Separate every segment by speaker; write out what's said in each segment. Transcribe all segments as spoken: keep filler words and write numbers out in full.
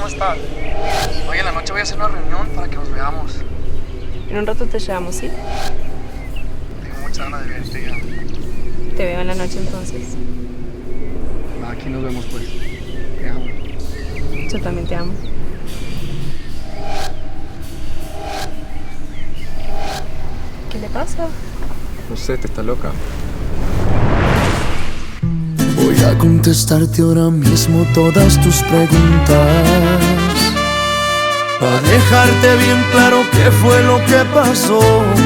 Speaker 1: estás? Oye, en la noche voy a hacer una reunión para que nos veamos.
Speaker 2: En un rato te llevamos, ¿sí?
Speaker 1: Tengo muchas ganas de verte ya.
Speaker 2: Te veo en la noche entonces.
Speaker 1: Va, aquí nos vemos pues. Te amo.
Speaker 2: Yo también te amo. ¿Qué le pasa?
Speaker 3: No sé, te está loca.
Speaker 4: Voy a contestarte ahora mismo todas tus preguntas, para dejarte bien claro qué fue lo que pasó.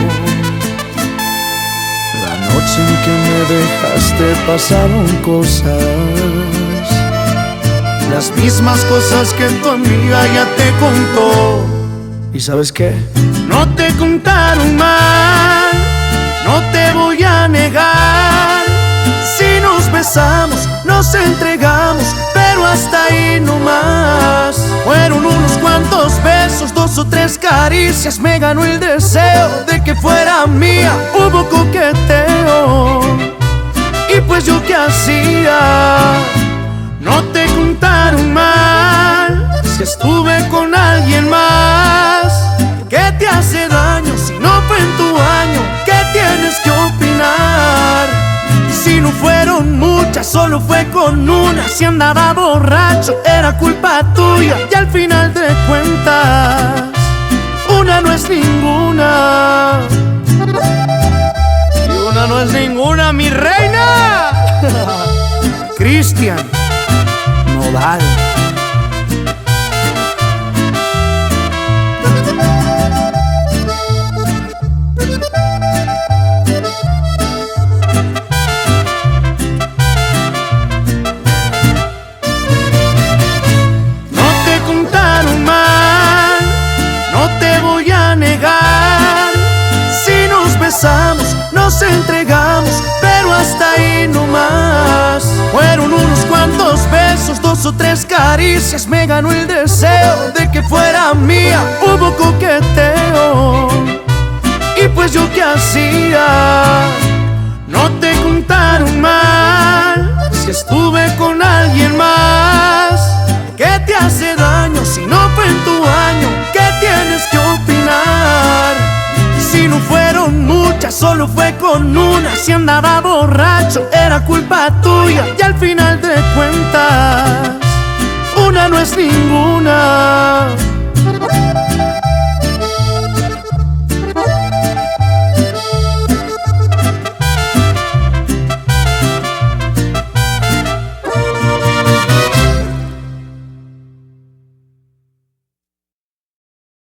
Speaker 4: La noche en que me dejaste pasaron cosas, las mismas cosas que tu amiga ya te contó. ¿Y sabes qué? No te contaron mal, no te voy a negar. Si nos besamos, nos entregamos, pero hasta ahí no más. Fueron unos cuantos besos, dos o tres caricias. Me ganó el deseo de que fuera mía. Hubo coqueteo, y pues yo qué hacía. No te contaron mal, si estuve con alguien más. ¿Qué te hace daño si no fue en tu año? ¿Qué tienes que opinar? Si no fueron muchas, solo fue con una. Si andaba borracho, era culpa tuya. Y al final de cuentas, una no es ninguna. Y una no es ninguna, mi reina. Cristian Nodal. Nos entregamos, pero hasta ahí no más. Fueron unos cuantos besos, dos o tres caricias. Me ganó el deseo de que fuera mía. Hubo coqueteo, y pues yo qué hacía. No te contaron mal, si estuve con alguien más. ¿Qué te hace daño si no fue en tu año? ¿Qué tienes que opinar? Si no fueron muchas, solo fue con una. Si andaba borracho, era culpa tuya. Y al final de cuentas, una no es ninguna.